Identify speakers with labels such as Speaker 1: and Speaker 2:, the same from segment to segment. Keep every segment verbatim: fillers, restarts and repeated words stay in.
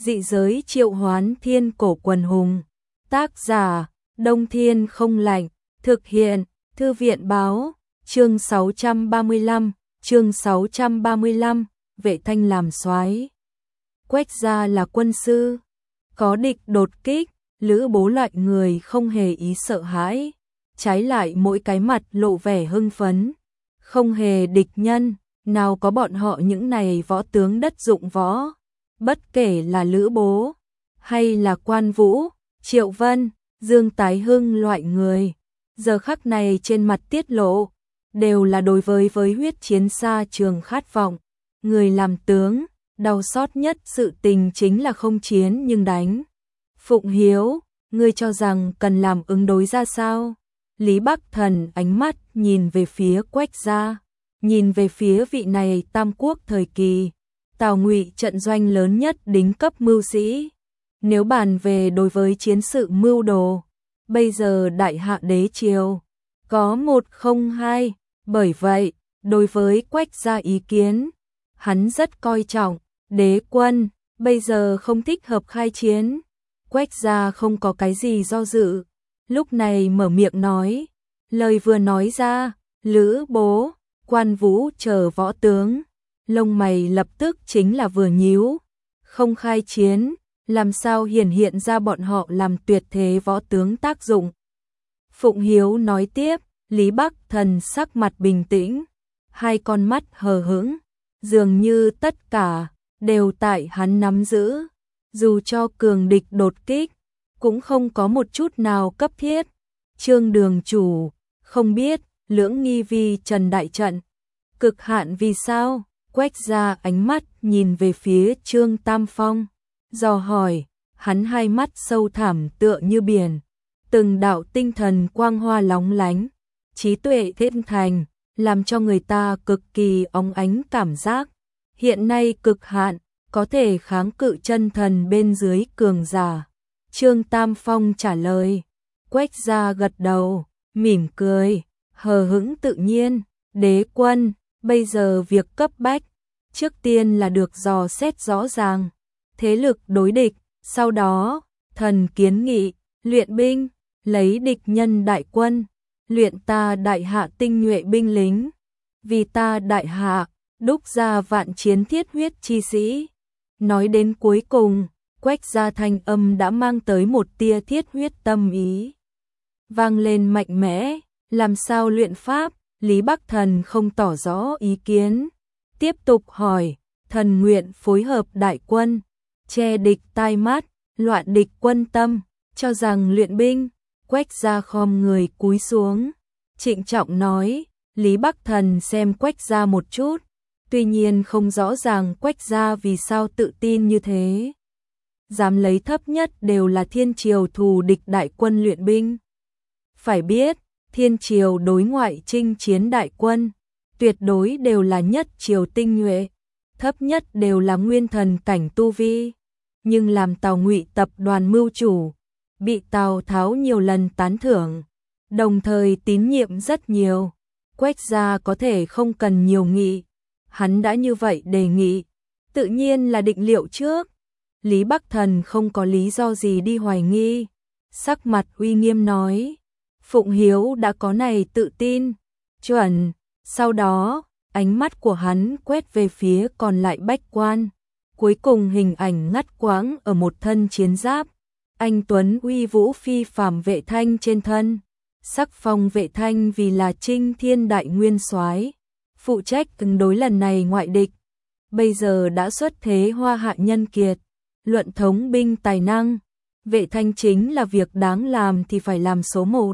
Speaker 1: Dị giới triệu hoán thiên cổ quần hùng. Tác giả, Đông Thiên không lạnh. Thực hiện, Thư viện báo. Chương sáu trăm ba mươi lăm, chương sáu trăm ba mươi lăm, Vệ Thanh làm soái. Quách gia là quân sư. Có địch đột kích, Lữ Bố loại người không hề ý sợ hãi. Trái lại mỗi cái mặt lộ vẻ hưng phấn. Không hề địch nhân, nào có bọn họ những này võ tướng đất dụng võ. Bất kể là Lữ Bố, hay là Quan Vũ, Triệu Vân, Dương Tái Hưng loại người. Giờ khắc này trên mặt tiết lộ, đều là đối với với huyết chiến xa trường khát vọng. Người làm tướng, đau xót nhất sự tình chính là không chiến nhưng đánh. Phụng Hiếu, ngươi cho rằng cần làm ứng đối ra sao? Lý Bắc Thần ánh mắt nhìn về phía Quách gia, nhìn về phía vị này Tam Quốc thời kỳ, Tào Ngụy trận doanh lớn nhất đính cấp mưu sĩ. Nếu bàn về đối với chiến sự mưu đồ, bây giờ đại hạ đế triều có một không hai, bởi vậy, đối với Quách gia ý kiến, hắn rất coi trọng. Đế quân bây giờ không thích hợp khai chiến. Quách gia không có cái gì do dự, lúc này mở miệng nói, lời vừa nói ra, Lữ Bố, Quan Vũ chờ võ tướng, lông mày lập tức chính là vừa nhíu. Không khai chiến, làm sao hiển hiện ra bọn họ làm tuyệt thế võ tướng tác dụng. Phụng Hiếu nói tiếp, Lý Bắc Thần sắc mặt bình tĩnh, hai con mắt hờ hững, dường như tất cả đều tại hắn nắm giữ. Dù cho cường địch đột kích, cũng không có một chút nào cấp thiết. Trương đường chủ, không biết, lưỡng nghi vi trần đại trận. Cực hạn vì sao? Quách gia ánh mắt nhìn về phía Trương Tam Phong, dò hỏi, hắn hai mắt sâu thẳm tựa như biển. Từng đạo tinh thần quang hoa lóng lánh, trí tuệ thiên thành, làm cho người ta cực kỳ óng ánh cảm giác. Hiện nay cực hạn, có thể kháng cự chân thần bên dưới cường giả. Trương Tam Phong trả lời. Quách gia gật đầu, mỉm cười, hờ hững tự nhiên. Đế quân, bây giờ việc cấp bách, trước tiên là được dò xét rõ ràng thế lực đối địch, sau đó, thần kiến nghị, luyện binh, lấy địch nhân đại quân, luyện ta đại hạ tinh nhuệ binh lính, vì ta đại hạ, đúc ra vạn chiến thiết huyết chi sĩ. Nói đến cuối cùng, Quách gia thanh âm đã mang tới một tia thiết huyết tâm ý. Vang lên mạnh mẽ, làm sao luyện pháp, Lý Bắc Thần không tỏ rõ ý kiến. Tiếp tục hỏi, thần nguyện phối hợp đại quân, che địch tai mắt, loạn địch quân tâm, cho rằng luyện binh. Quách gia khom người cúi xuống, trịnh trọng nói. Lý Bắc Thần xem Quách gia một chút, tuy nhiên không rõ ràng Quách gia vì sao tự tin như thế. Dám lấy thấp nhất đều là thiên triều thù địch đại quân luyện binh. Phải biết, thiên triều đối ngoại chinh chiến đại quân, tuyệt đối đều là nhất triều tinh nhuệ, thấp nhất đều là nguyên thần cảnh tu vi. Nhưng làm Tào Ngụy tập đoàn mưu chủ, bị Tào Tháo nhiều lần tán thưởng, đồng thời tín nhiệm rất nhiều. Quách gia có thể không cần nhiều nghị, hắn đã như vậy đề nghị, tự nhiên là định liệu trước. Lý Bắc Thần không có lý do gì đi hoài nghi, sắc mặt uy nghiêm nói, Phụng Hiếu đã có này tự tin, chuẩn. Sau đó, ánh mắt của hắn quét về phía còn lại bách quan, cuối cùng hình ảnh ngắt quãng ở một thân chiến giáp, anh tuấn uy vũ phi phàm Vệ Thanh trên thân. Sắc phong Vệ Thanh vì là Trinh Thiên đại nguyên soái, phụ trách ứng đối lần này ngoại địch. Bây giờ đã xuất thế hoa hạ nhân kiệt, luận thống binh tài năng, Vệ Thanh chính là việc đáng làm thì phải làm số một.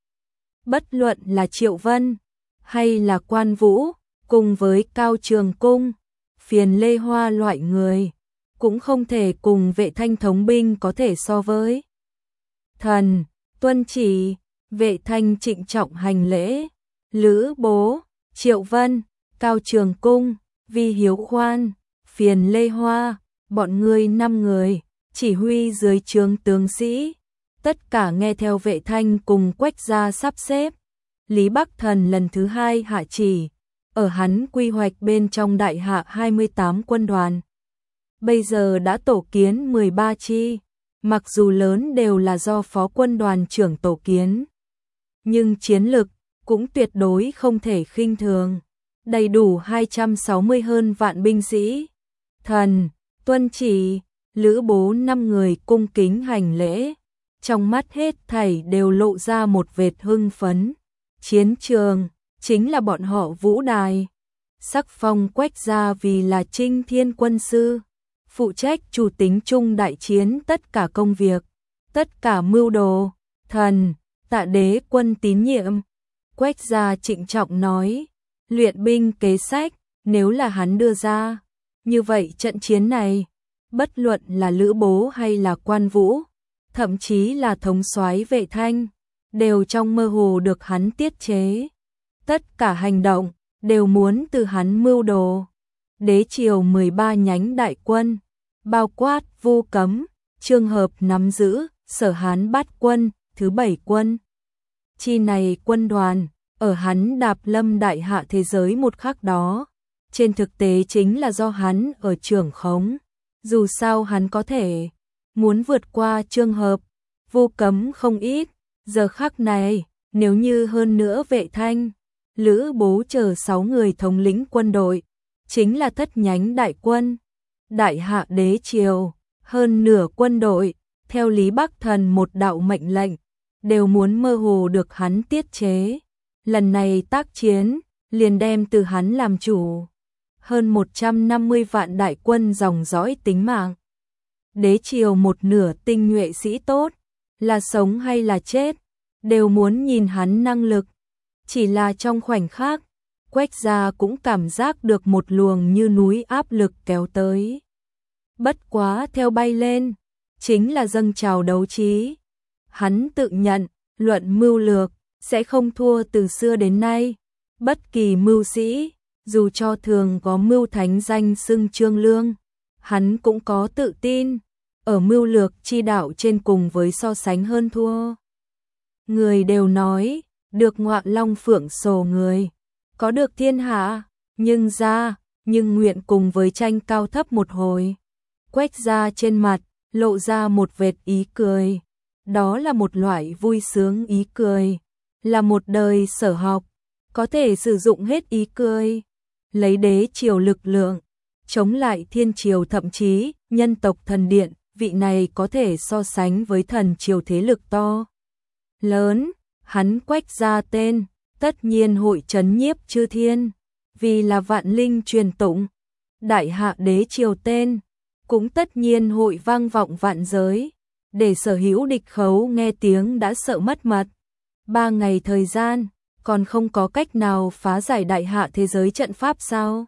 Speaker 1: Bất luận là Triệu Vân hay là Quan Vũ, cùng với Cao Trường Cung, Phiền Lê Hoa loại người, cũng không thể cùng Vệ Thanh thống binh có thể so với. Thần, tuân chỉ. Vệ Thanh trịnh trọng hành lễ. Lữ Bố, Triệu Vân, Cao Trường Cung, Vi Hiếu Khoan, Phiền Lê Hoa, bọn ngươi năm người, chỉ huy dưới trướng tướng sĩ, tất cả nghe theo Vệ Thanh cùng Quách gia sắp xếp. Lý Bắc Thần lần thứ hai hạ chỉ, ở hắn quy hoạch bên trong đại hạ hai mươi tám quân đoàn. bây giờ đã tổ kiến mười ba chi, mặc dù lớn đều là do phó quân đoàn trưởng tổ kiến, nhưng chiến lực cũng tuyệt đối không thể khinh thường, đầy đủ hai trăm sáu mươi hơn vạn binh sĩ. Thần, tuân chỉ, Lữ Bố năm người cung kính hành lễ, trong mắt hết thảy đều lộ ra một vệt hưng phấn. Chiến trường chính là bọn họ vũ đài. Sắc phong Quách gia vì là Trinh Thiên quân sư, phụ trách chủ tính chung đại chiến tất cả công việc, tất cả mưu đồ. Thần, Tạ đế quân tín nhiệm. Quách gia trịnh trọng nói, luyện binh kế sách, nếu là hắn đưa ra, như vậy trận chiến này, bất luận là Lữ Bố hay là Quan Vũ, thậm chí là thống soái Vệ Thanh, đều trong mơ hồ được hắn tiết chế. Tất cả hành động đều muốn từ hắn mưu đồ. Đế triều mười ba nhánh đại quân, bao quát Vu Cấm, trường hợp nắm giữ Sở Hán Bát quân, thứ bảy quân. Chi này quân đoàn, ở hắn đạp lâm đại hạ thế giới một khắc đó, trên thực tế chính là do hắn ở trưởng khống. Dù sao hắn có thể muốn vượt qua trường hợp Vu Cấm không ít, giờ khắc này, nếu như hơn nữa Vệ Thanh, Lữ Bố chờ sáu người thống lĩnh quân đội, chính là thất nhánh đại quân. Đại hạ đế triều, hơn nửa quân đội, theo Lý Bắc Thần một đạo mệnh lệnh, đều muốn mơ hồ được hắn tiết chế. Lần này tác chiến, liền đem từ hắn làm chủ. Hơn một trăm năm mươi vạn đại quân dòng dõi tính mạng. Đế triều một nửa tinh nhuệ sĩ tốt, là sống hay là chết, đều muốn nhìn hắn năng lực. Chỉ là trong khoảnh khắc, Quách gia cũng cảm giác được một luồng như núi áp lực kéo tới. Bất quá theo bay lên, chính là dâng trào đấu trí. Hắn tự nhận, luận mưu lược, sẽ không thua từ xưa đến nay. Bất kỳ mưu sĩ, dù cho thường có mưu thánh danh xưng Trương Lương, hắn cũng có tự tin, ở mưu lược chi đạo trên cùng với so sánh hơn thua. Người đều nói, được ngọa long phượng sổ người, có được thiên hạ, nhưng ra, nhưng nguyện cùng với tranh cao thấp một hồi. Quách gia trên mặt, lộ ra một vệt ý cười, đó là một loại vui sướng ý cười, là một đời sở học, có thể sử dụng hết ý cười, lấy đế triều lực lượng, chống lại thiên triều thậm chí, nhân tộc thần điện, vị này có thể so sánh với thần triều thế lực to. Lớn, hắn Quách gia tên, tất nhiên hội trấn nhiếp chư thiên, vì là vạn linh truyền tụng. Đại hạ đế triều tên, cũng tất nhiên hội vang vọng vạn giới, để sở hữu địch khấu nghe tiếng đã sợ mất mật. Ba ngày thời gian, còn không có cách nào phá giải đại hạ thế giới trận pháp sao?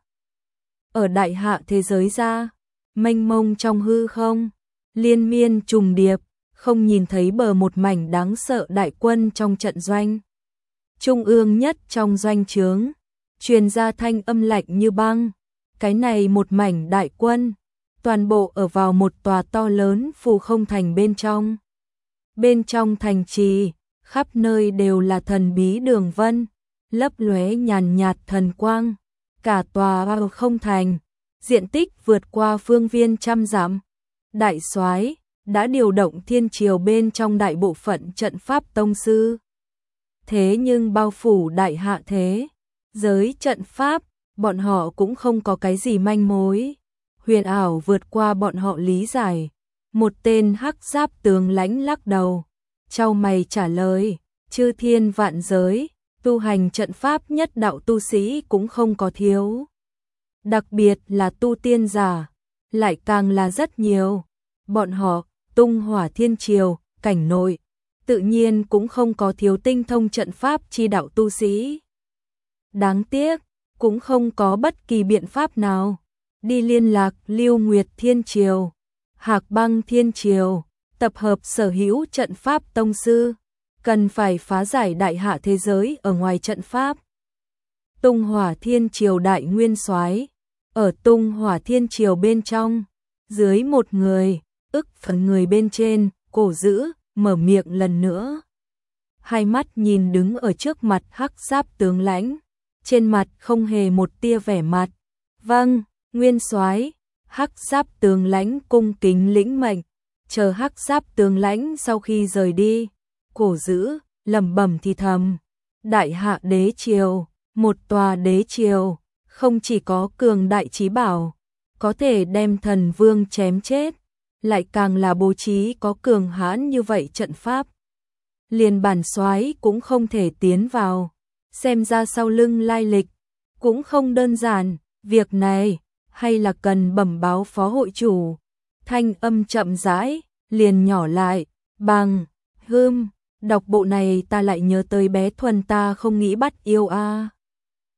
Speaker 1: Ở đại hạ thế giới ra, mênh mông trong hư không, liên miên trùng điệp, không nhìn thấy bờ một mảnh đáng sợ đại quân trong trận doanh. Trung ương nhất trong doanh trướng, truyền ra thanh âm lạnh như băng. Cái này một mảnh đại quân, toàn bộ ở vào một tòa to lớn phù không thành bên trong. Bên trong thành trì, khắp nơi đều là thần bí đường vân, lấp lóe nhàn nhạt thần quang. Cả tòa phù không thành, diện tích vượt qua phương viên trăm dặm. Đại soái đã điều động thiên triều bên trong đại bộ phận trận pháp tông sư. Thế nhưng bao phủ đại hạ thế giới trận pháp, bọn họ cũng không có cái gì manh mối. Huyền ảo vượt qua bọn họ lý giải. Một tên hắc giáp tướng lãnh lắc đầu, chau mày trả lời, chư thiên vạn giới, tu hành trận pháp nhất đạo tu sĩ cũng không có thiếu. Đặc biệt là tu tiên giả, lại càng là rất nhiều. Bọn họ, tung hỏa thiên triều, cảnh nội, tự nhiên cũng không có thiếu tinh thông trận pháp chi đạo tu sĩ. Đáng tiếc, cũng không có bất kỳ biện pháp nào đi liên lạc Lưu Nguyệt Thiên Triều, Hạc Băng Thiên Triều, tập hợp sở hữu trận pháp tông sư, cần phải phá giải đại hạ thế giới ở ngoài trận pháp. Tung Hỏa Thiên Triều đại nguyên soái, ở Tung Hỏa Thiên Triều bên trong, dưới một người, ức phần người bên trên, cổ giữ, mở miệng lần nữa. Hai mắt nhìn đứng ở trước mặt hắc giáp tướng lãnh, trên mặt không hề một tia vẻ mặt. Vâng, nguyên soái, Hắc Giáp tướng lãnh cung kính lĩnh mệnh, chờ Hắc Giáp tướng lãnh sau khi rời đi, Cổ Dữ lẩm bẩm thì thầm, đại hạ đế triều, một tòa đế triều, không chỉ có cường đại chí bảo, có thể đem thần vương chém chết, lại càng là bố trí có cường hãn như vậy trận pháp. Liền bản soái cũng không thể tiến vào, xem ra sau lưng lai lịch, cũng không đơn giản, việc này, hay là cần bẩm báo phó hội chủ. Thanh âm chậm rãi, liền nhỏ lại, bằng, hưm, đọc bộ này ta lại nhớ tới bé Thuần ta không nghĩ bắt yêu a.